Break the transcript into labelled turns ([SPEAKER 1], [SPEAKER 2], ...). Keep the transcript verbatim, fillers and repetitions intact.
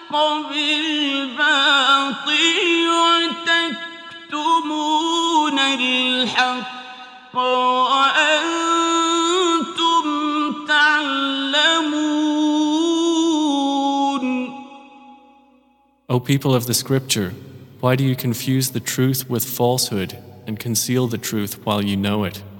[SPEAKER 1] بالباطل وتكتمون الحق وأنتم تعلمون.
[SPEAKER 2] O people of the scripture, why do you confuse the truth with falsehood and conceal the truth while you know it?